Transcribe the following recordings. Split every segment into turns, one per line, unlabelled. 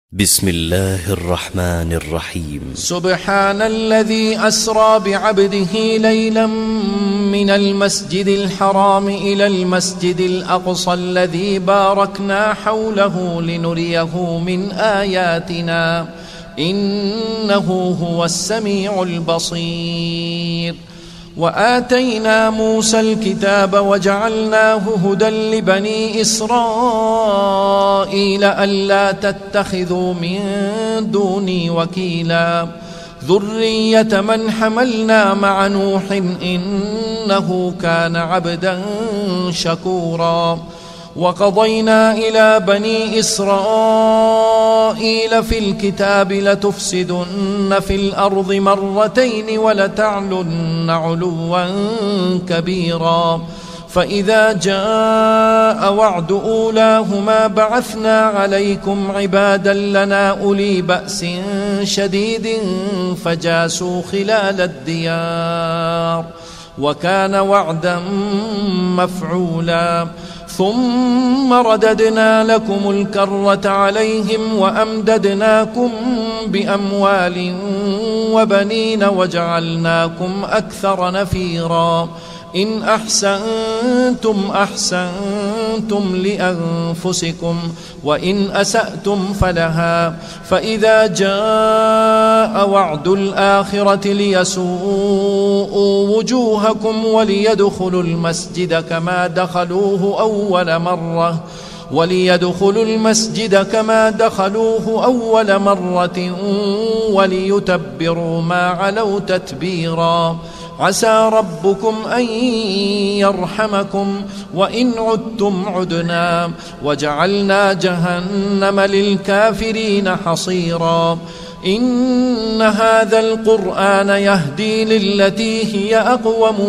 بسم الله الرحمن الرحيم.
سبحان الذي أسرى بعبده ليلا من المسجد الحرام إلى المسجد الأقصى الذي باركنا حوله لنريه من آياتنا إنه هو السميع البصير. وآتينا موسى الكتاب وجعلناه هدى لبني إسرائيل ألا تتخذوا من دوني وكيلا ذرية من حملنا مع نوح إنه كان عبدا شكورا. وقضينا إلى بني إسرائيل في الكتاب لتفسدن في الأرض مرتين ولتعلن علوا كبيرا. فإذا جاء وعد أولاهما بعثنا عليكم عبادا لنا أولي بأس شديد فجاسوا خلال الديار وكان وعدا مفعولا. ثم رددنا لكم الكرة عليهم وأمددناكم بأموال وبنين وجعلناكم أكثر نفيرا. إن أحسنتم أحسنتم لأنفسكم وإن أسأتم فلها. فإذا جاء وعد الآخرة ليسوءوا وجوهكم وليدخلوا المسجد كما دخلوه أول مرة وليتبروا ما علوا تتبيرا. عسى ربكم أن يرحمكم وإن عدتم عدنا وجعلنا جهنم للكافرين حصيرا. إن هذا القرآن يهدي للتي هي أقوم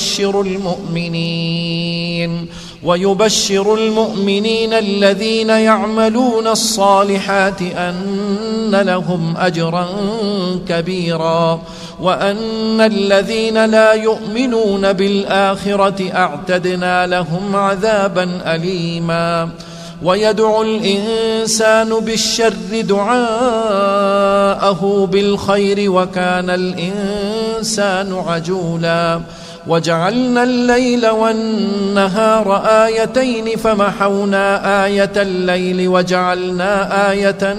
ويبشر المؤمنين الذين يعملون الصالحات أن لهم أجرا كبيرا وأن الذين لا يؤمنون بالآخرة أعتدنا لهم عذابا أليما. ويدعو الإنسان بالشر دعاءه بالخير وكان الإنسان عجولا. وجعلنا الليل والنهار آيتين فمحونا آية الليل وجعلنا آية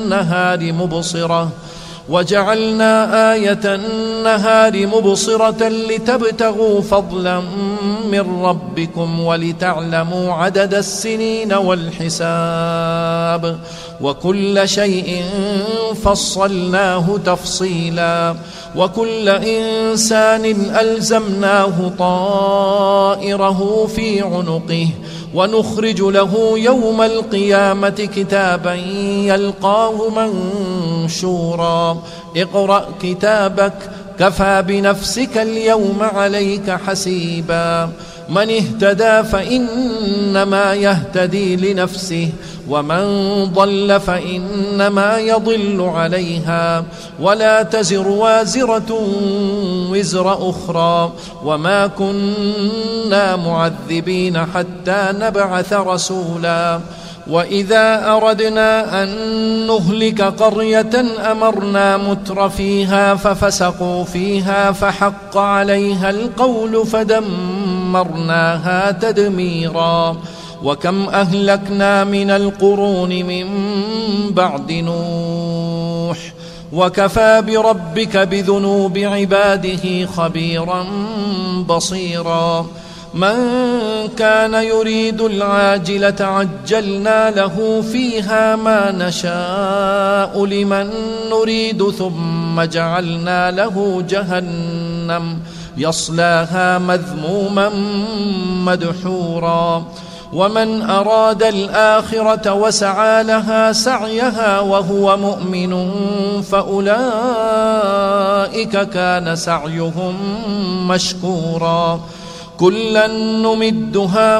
النهار مبصرة لتبتغوا فضلا من ربكم ولتعلموا عدد السنين والحساب وكل شيء فصلناه تفصيلا. وكل إنسان ألزمناه طائره في عنقه ونخرج له يوم القيامة كتابا يلقاه منشورا. اقرأ كتابك كفى بنفسك اليوم عليك حسيبا. من اهتدى فإنما يهتدي لنفسه ومن ضل فإنما يضل عليها ولا تزر وازرة وزر أخرى وما كنا معذبين حتى نبعث رسولا. وإذا أردنا أن نهلك قرية أمرنا متر فيها ففسقوا فيها فحق عليها القول فدمرناها تدميرا. وكم أهلكنا من القرون من بعد نوح وكفى بربك بذنوب عباده خبيرا بصيرا. من كان يريد العاجلة عجلنا له فيها ما نشاء لمن نريد ثم جعلنا له جهنم يصلاها مذموما مدحورا. ومن أراد الآخرة وسعى لها سعيها وهو مؤمن فأولئك كان سعيهم مشكورا. كلا نمد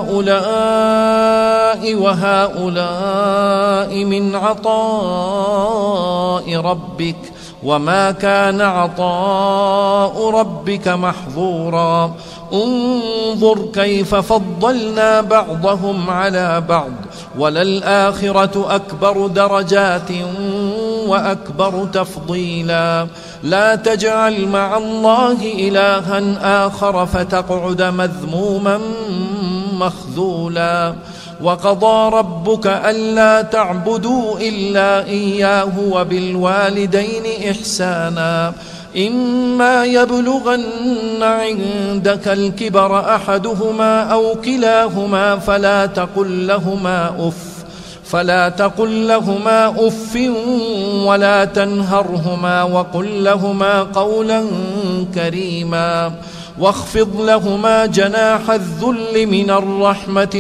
هؤلاء وهؤلاء من عطاء ربك وما كان عطاء ربك محظورا انظر كيف فضلنا بعضهم على بعض وللآخرة أكبر درجات وأكبر تفضيلا لا تجعل مع الله إلها آخر فتقعد مذموما مخذولا وقضى ربك ألا تعبدوا إلا إياه وبالوالدين إحسانا إما يبلغن عندك الكبر أحدهما أو كلاهما فلا تقل لهما أف ولا تنهرهما وقل لهما قولا كريما واخفض لهما جناح الذل من الرحمة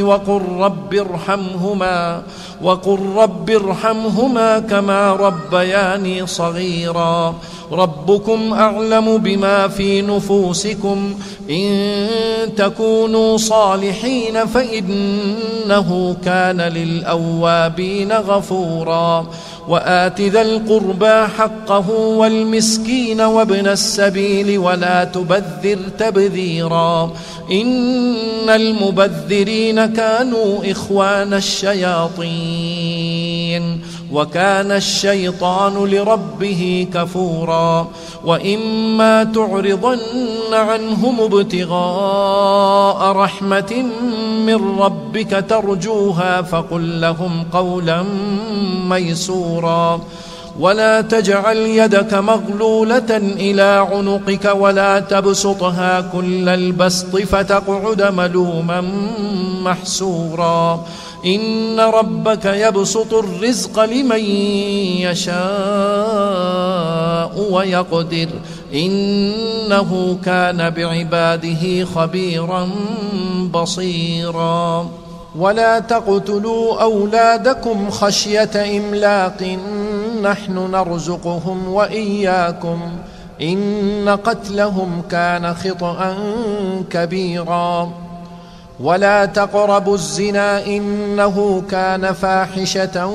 وقل رب ارحمهما كما ربياني صغيرا ربكم أعلم بما في نفوسكم إن تكونوا صالحين فإنه كان للأوابين غفورا وآت ذا القربى حقه والمسكين وابن السبيل ولا تبذر تبذيرا إن المبذرين كانوا إخوان الشياطين وكان الشيطان لربه كفورا وإما تعرضن عنهم ابتغاء رحمة من ربك ترجوها فقل لهم قولا ميسورا ولا تجعل يدك مغلولة إلى عنقك ولا تبسطها كل البسط فتقعد ملوما محسورا إن ربك يبسط الرزق لمن يشاء ويقدر إنه كان بعباده خبيرا بصيرا ولا تقتلوا أولادكم خشية إملاق نحن نرزقهم وإياكم إن قتلهم كان خطأ كبيرا ولا تقربوا الزنا إنه كان فاحشة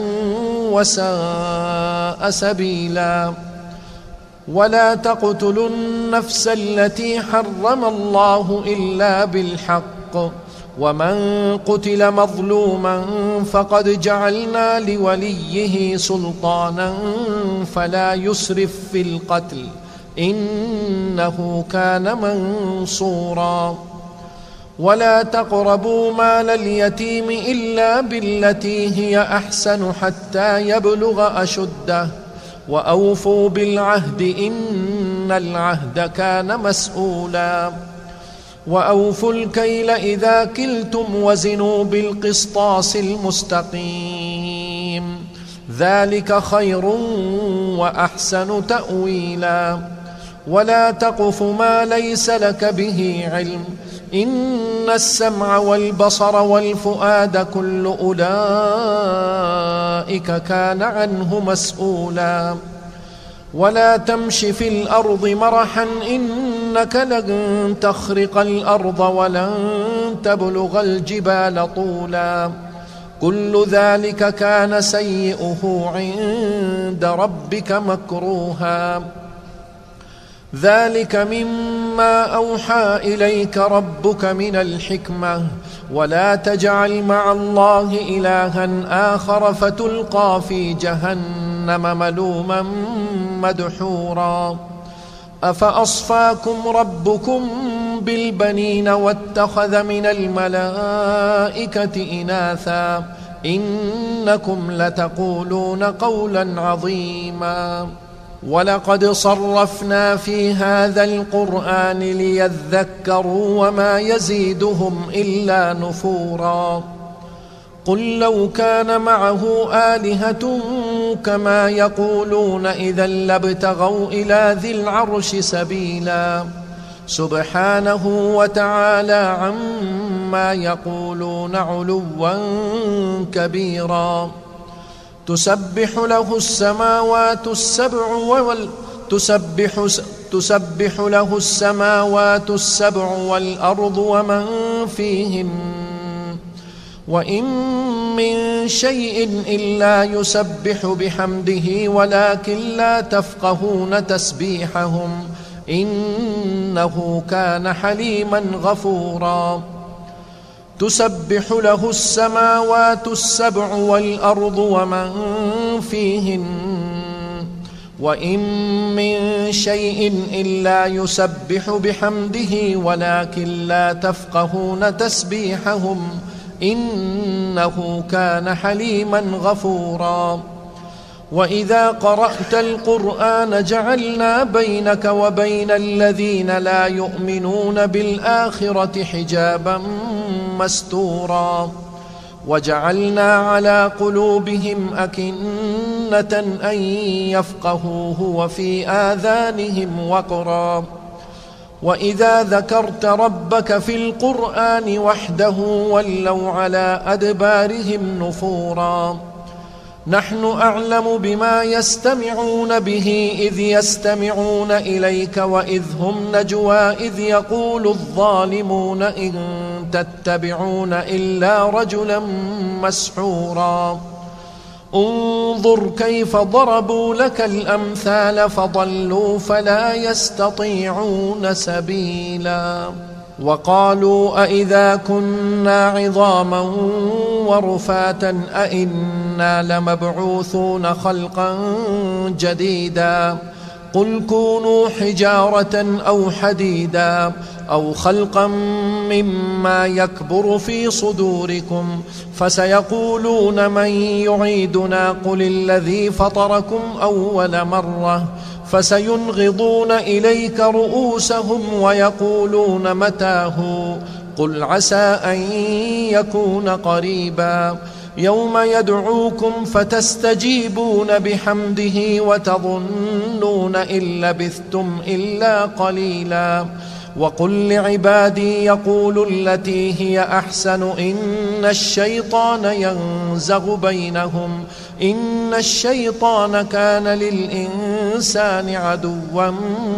وساء سبيلا ولا تقتلوا النفس التي حرم الله إلا بالحق ومن قتل مظلوما فقد جعلنا لوليه سلطانا فلا يسرف في القتل إنه كان منصورا ولا تقربوا مال اليتيم إلا بالتي هي أحسن حتى يبلغ أشده وأوفوا بالعهد إن العهد كان مسؤولا وأوفوا الكيل إذا كلتم وزنوا بالقسطاس المستقيم ذلك خير وأحسن تأويلا ولا تقف ما ليس لك به علم إن السمع والبصر والفؤاد كل أولئك كان عنه مسؤولا ولا تمش في الأرض مرحا إنك لن تخرق الأرض ولن تبلغ الجبال طولا كل ذلك كان سيئه عند ربك مكروها ذلك مما أوحى إليك ربك من الحكمة ولا تجعل مع الله إلها آخر فتلقى في جهنم ملوما مدحورا أفأصفاكم ربكم بالبنين واتخذ من الملائكة إناثا إنكم لتقولون قولا عظيما ولقد صرفنا في هذا القرآن ليذكروا وما يزيدهم إلا نفورا قل لو كان معه آلهة كما يقولون إذا لابتغوا إلى ذي العرش سبيلا سبحانه وتعالى عما يقولون علوا كبيرا تسبح له السماوات السبع والأرض ومن فيهن وإن من شيء إلا يسبح بحمده ولكن لا تفقهون تسبيحهم إنه كان حليما غفورا تسبح له السماوات السبع والأرض ومن فيهن وإن من شيء إلا يسبح بحمده ولكن لا تفقهون تسبيحهم إنه كان حليما غفورا وإذا قرأت القرآن جعلنا بينك وبين الذين لا يؤمنون بالآخرة حجابا مستورا وجعلنا على قلوبهم أكنة أن يفقهوه وفي آذانهم وقرا وإذا ذكرت ربك في القرآن وحده ولوا على أدبارهم نفورا نحن أعلم بما يستمعون به إذ يستمعون إليك وإذ هم نجوى إذ يقول الظالمون إن تتبعون إلا رجلا مسحورا انظر كيف ضربوا لك الأمثال فضلوا فلا يستطيعون سبيلا وقالوا أئذا كنا عظاما ورفاتا أئنا لمبعوثون خلقا جديدا قل كونوا حجارة أو حديدا أو خلقا مما يكبر في صدوركم فسيقولون من يعيدنا قل الذي فطركم أول مرة فسينغضون إليك رؤوسهم ويقولون متى هو قل عسى أن يكون قريبا يوم يدعوكم فتستجيبون بحمده وتظنون إن لبثتم إلا قليلا وقل لعبادي يقولوا التي هي أحسن إن الشيطان ينزغ بينهم إن الشيطان كان للإنسان عدوا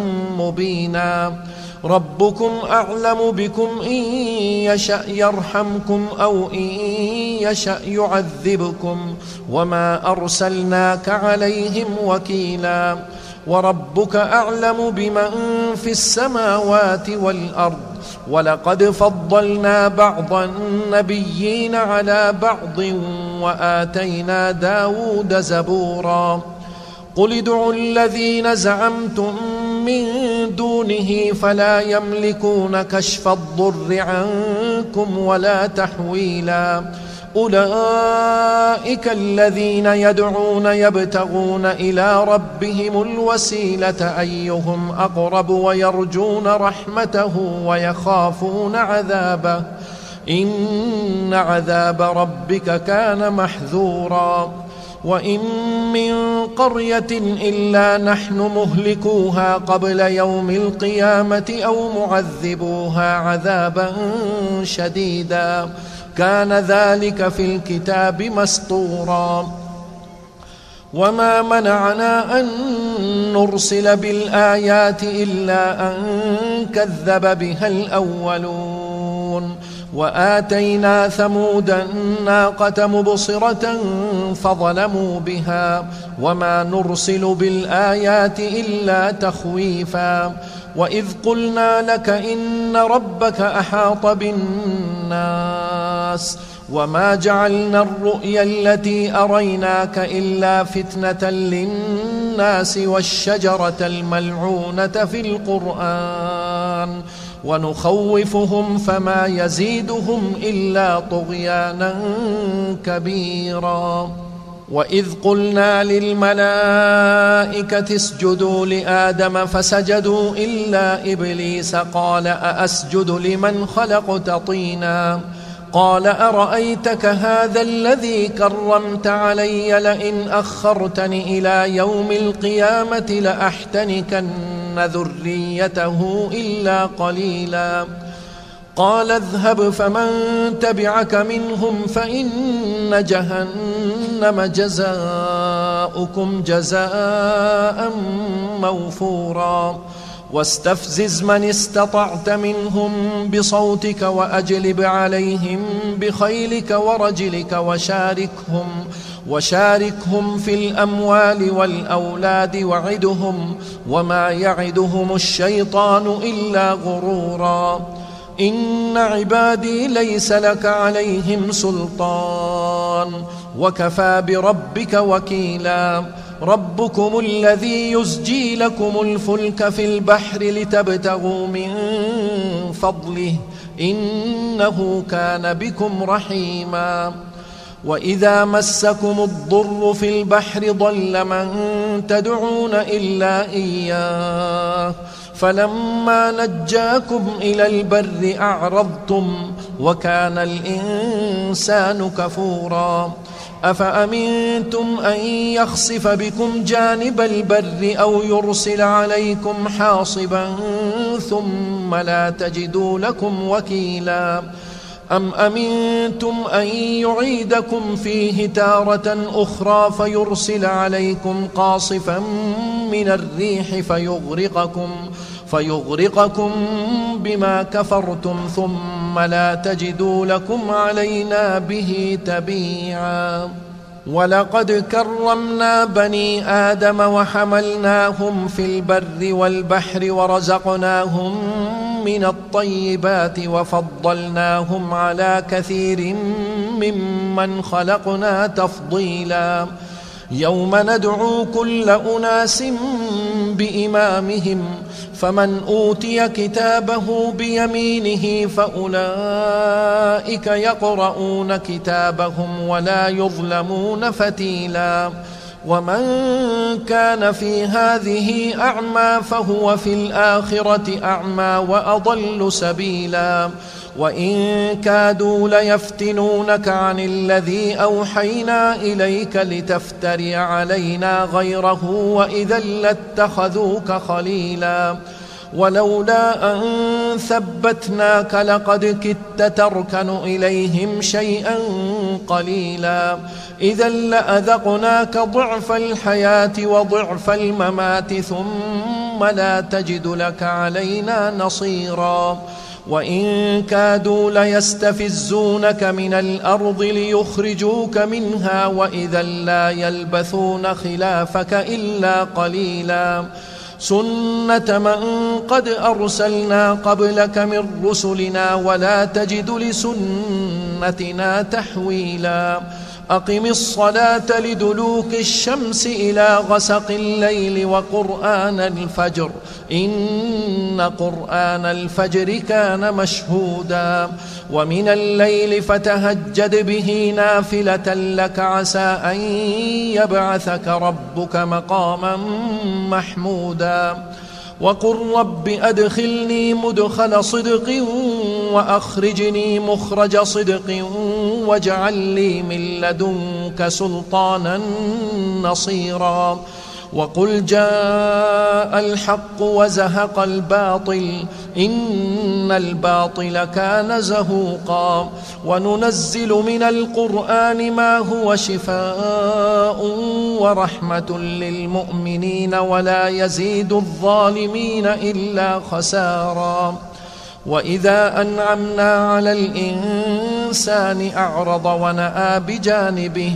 مبينا ربكم أعلم بكم إن يشأ يرحمكم أو إن يشأ يعذبكم وما أرسلناك عليهم وكيلا وربك أعلم بمن في السماوات والأرض ولقد فضلنا بعض النبيين على بعض وآتينا داود زبورا قل ادعوا الذين زعمتم من دونه فلا يملكون كشف الضر عنكم ولا تحويلا أولئك الذين يدعون يبتغون إلى ربهم الوسيلة أيهم أقرب ويرجون رحمته ويخافون عذابه إن عذاب ربك كان محذورا وإن من قرية إلا نحن مهلكوها قبل يوم القيامة أو معذبوها عذابا شديدا كان ذلك في الكتاب مسطورا وما منعنا أن نرسل بالآيات إلا أن كذب بها الأولون وآتينا ثمود الناقة مبصرة فظلموا بها وما نرسل بالآيات إلا تخويفا وإذ قلنا لك إن ربك أحاط بالناس وما جعلنا الرؤيا التي أريناك إلا فتنة للناس والشجرة الملعونة في القرآن ونخوفهم فما يزيدهم إلا طغيانا كبيرا وإذ قلنا للملائكة اسجدوا لآدم فسجدوا إلا إبليس قال أأسجد لمن خلقت طينا قال أرأيتك هذا الذي كرمت علي لئن أخرتني إلى يوم القيامة لأحتنكن ذريته إلا قليلا قال اذهب فمن تبعك منهم فإن جهنم جزاؤكم جزاء موفورا واستفزز من استطعت منهم بصوتك وأجلب عليهم بخيلك ورجلك وشاركهم في الأموال والأولاد وعدهم وما يعدهم الشيطان إلا غرورا. إن عبادي ليس لك عليهم سلطان وكفى بربك وكيلا. ربكم الذي يزجي لكم الفلك في البحر لتبتغوا من فضله إنه كان بكم رحيما. وإذا مسكم الضر في البحر ضل من تدعون إلا إياه فلما نجاكم إلى البر أعرضتم وكان الإنسان كفورا. أفأمنتم أن يخسف بكم جانب البر أو يرسل عليكم حاصبا ثم لا تجدوا لكم وكيلا. أم أمنتم أن يعيدكم فيه تارة أخرى فيرسل عليكم قاصفا من الريح فيغرقكم بما كفرتم ثم لا تجدوا لكم علينا به تبيعا. ولقد كرمنا بني آدم وحملناهم في البر والبحر ورزقناهم من الطيبات وفضلناهم على كثير ممن خلقنا تفضيلا. يوم ندعو كل أناس بإمامهم فمن أوتي كتابه بيمينه فأولئك يقرؤون كتابهم ولا يظلمون فتيلا. ومن كان في هذه أعمى فهو في الآخرة أعمى وأضل سبيلا. وإن كادوا ليفتنونك عن الذي أوحينا إليك لتفتري علينا غيره وإذا لاتخذوك خليلا. ولولا أن ثبتناك لقد كدت تركن إليهم شيئا قليلا. إذا لأذقناك ضعف الحياة وضعف الممات ثم لا تجد لك علينا نصيرا. وإن كادوا ليستفزونك من الأرض ليخرجوك منها وإذا لا يلبثون خلافك إلا قليلا. سنة من قد أرسلنا قبلك من رسلنا ولا تجد لسنتنا تحويلا. أقم الصلاة لدلوك الشمس إلى غسق الليل وقرآن الفجر إن قرآن الفجر كان مشهودا. ومن الليل فتهجد به نافلة لك عسى أن يبعثك ربك مقاما محمودا. وقل رب أدخلني مدخل صدق وأخرجني مخرج صدق واجعل لي من لدنك سلطانا نصيرا. وقل جاء الحق وزهق الباطل إن الباطل كان زهوقا. وننزل من القرآن ما هو شفاء ورحمة للمؤمنين ولا يزيد الظالمين إلا خسارا. وإذا أنعمنا على الإنسان أعرض ونأى بجانبه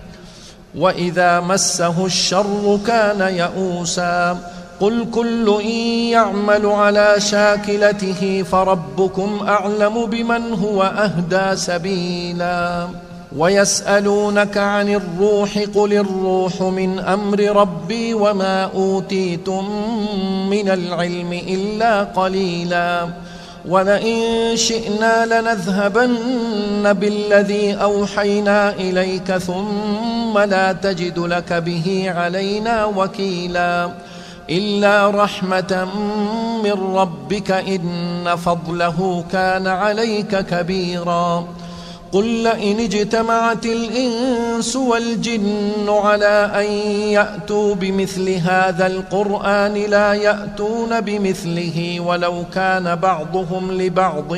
وإذا مسه الشر كان يئوسا. قل كل يعمل على شاكلته فربكم أعلم بمن هو أهدى سبيلا. ويسألونك عن الروح قل الروح من أمر ربي وما أوتيتم من العلم إلا قليلا. ولئن شئنا لنذهبن بالذي أوحينا إليك ثم لا تجد لك به علينا وكيلا. إلا رحمة من ربك إن فضله كان عليك كبيرا. قل لئن اجتمعت الإنس والجن على أن يأتوا بمثل هذا القرآن لا يأتون بمثله ولو كان بعضهم لبعض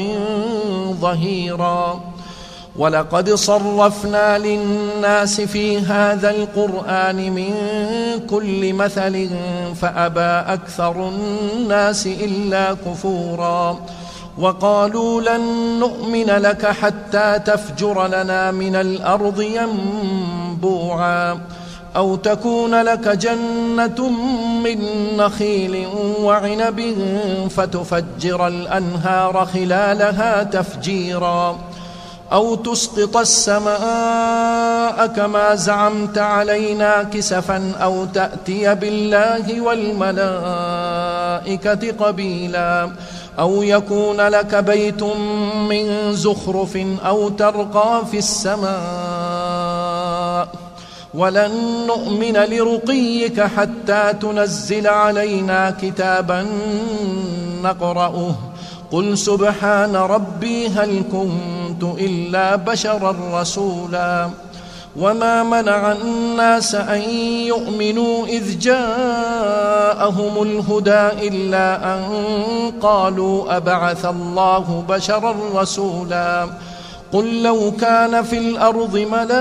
ظهيرا. ولقد صرفنا للناس في هذا القرآن من كل مثل فأبى أكثر الناس إلا كفورا. وقالوا لن نؤمن لك حتى تفجر لنا من الأرض ينبوعا أو تكون لك جنة من نخيل وعنب فتفجر الأنهار خلالها تفجيرا أو تسقط السماء كما زعمت علينا كسفا أو تأتي بالله والملائكة قبيلا أو يكون لك بيت من زخرف أو ترقى في السماء ولن نؤمن لرقيك حتى تنزل علينا كتابا نقرأه قل سبحان ربي هل كنت إلا بشرا رسولا. وما منع الناس أن يؤمنوا إذ جاءهم الهدى إلا أن قالوا أبعث الله بشرا رسولا. قل لو كان في الأرض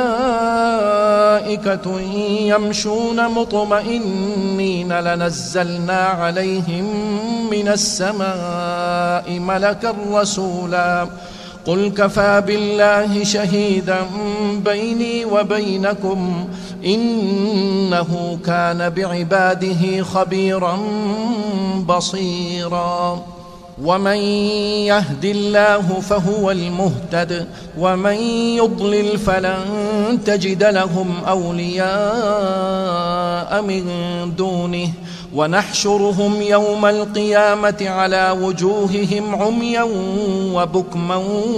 ملائكة يمشون مطمئنين لنزلنا عليهم من السماء ملكا رسولا. قل كفى بالله شهيدا بيني وبينكم إنه كان بعباده خبيرا بصيرا. ومن يهد الله فهو المهتد ومن يضلل فلن تجد لهم أولياء من دونه ونحشرهم يوم القيامة على وجوههم عميا وبكما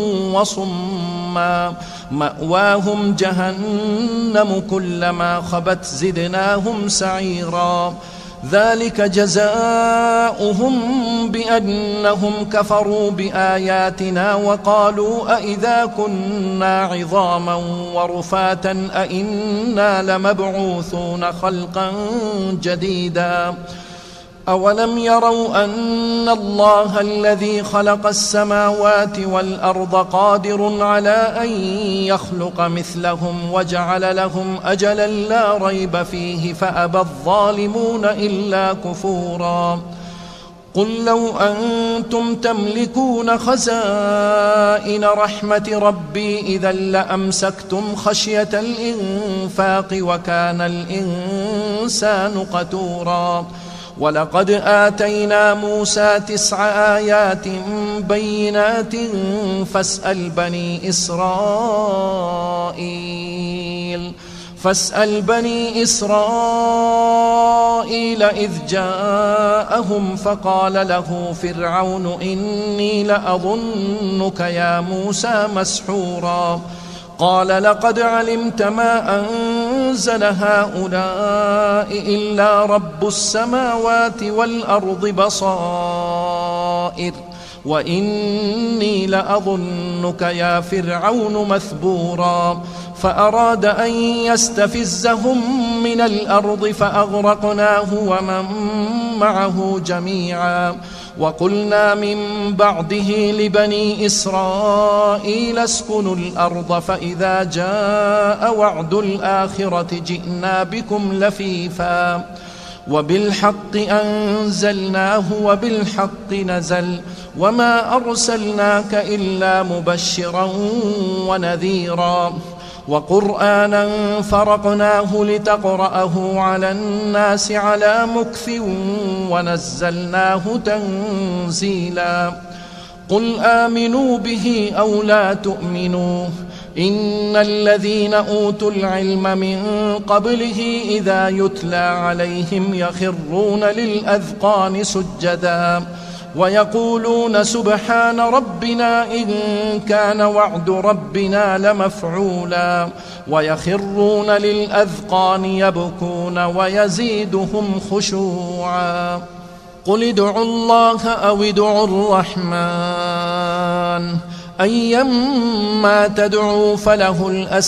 وصما مأواهم جهنم كلما خبت زدناهم سعيرا. ذلك جزاؤهم بأنهم كفروا بآياتنا وقالوا أئذا كنا عظاما ورفاتا أئنا لمبعوثون خلقا جديدا. أولم يروا أن الله الذي خلق السماوات والأرض قادر على أن يخلق مثلهم وجعل لهم أجلا لا ريب فيه فأبى الظالمون إلا كفورا. قل لو أنتم تملكون خزائن رحمة ربي إذا لأمسكتم خشية الإنفاق وكان الإنسان قتورا. ولقد آتينا موسى 9 آيات بينات فاسأل بني إسرائيل إذ جاءهم فقال له فرعون إني لأظنك يا موسى مسحورا. قال لقد علمت ما أنزل هؤلاء إلا رب السماوات والأرض بصائر وإني لأظنك يا فرعون مثبورا. فأراد أن يستفزهم من الأرض فأغرقناه ومن معه جميعا. وقلنا من بعده لبني إسرائيل اسكنوا الأرض فإذا جاء وعد الآخرة جئنا بكم لفيفا وبالحق أنزلناه وبالحق نزل وما أرسلناك إلا مبشرا ونذيرا. وقرآنا فرقناه لتقرأه على الناس على مكث ونزلناه تنزيلا. قل آمنوا به أو لا تؤمنوا إن الذين أوتوا العلم من قبله إذا يتلى عليهم يخرون للأذقان سجدا ويقولون سبحان ربنا إن كان وعد ربنا لمفعولا ويخرون للأذقان يبكون ويزيدهم خشوعا. قل ادعوا الله أو ادعوا الرحمن أيما تدعوا فله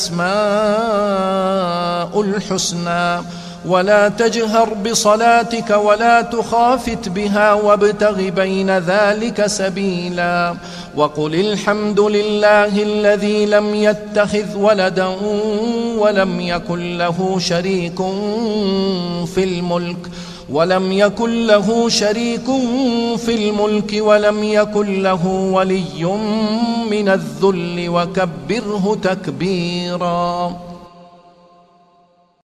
الأسماء الحسنى ولا تجهر بصلاتك ولا تخافت بها وابتغ بين ذلك سبيلا. وقل الحمد لله الذي لم يتخذ ولدا ولم يكن له شريك في الملك ولم يكن له شريك في الملك ولم يكن له ولي من الذل وكبره تكبيرا.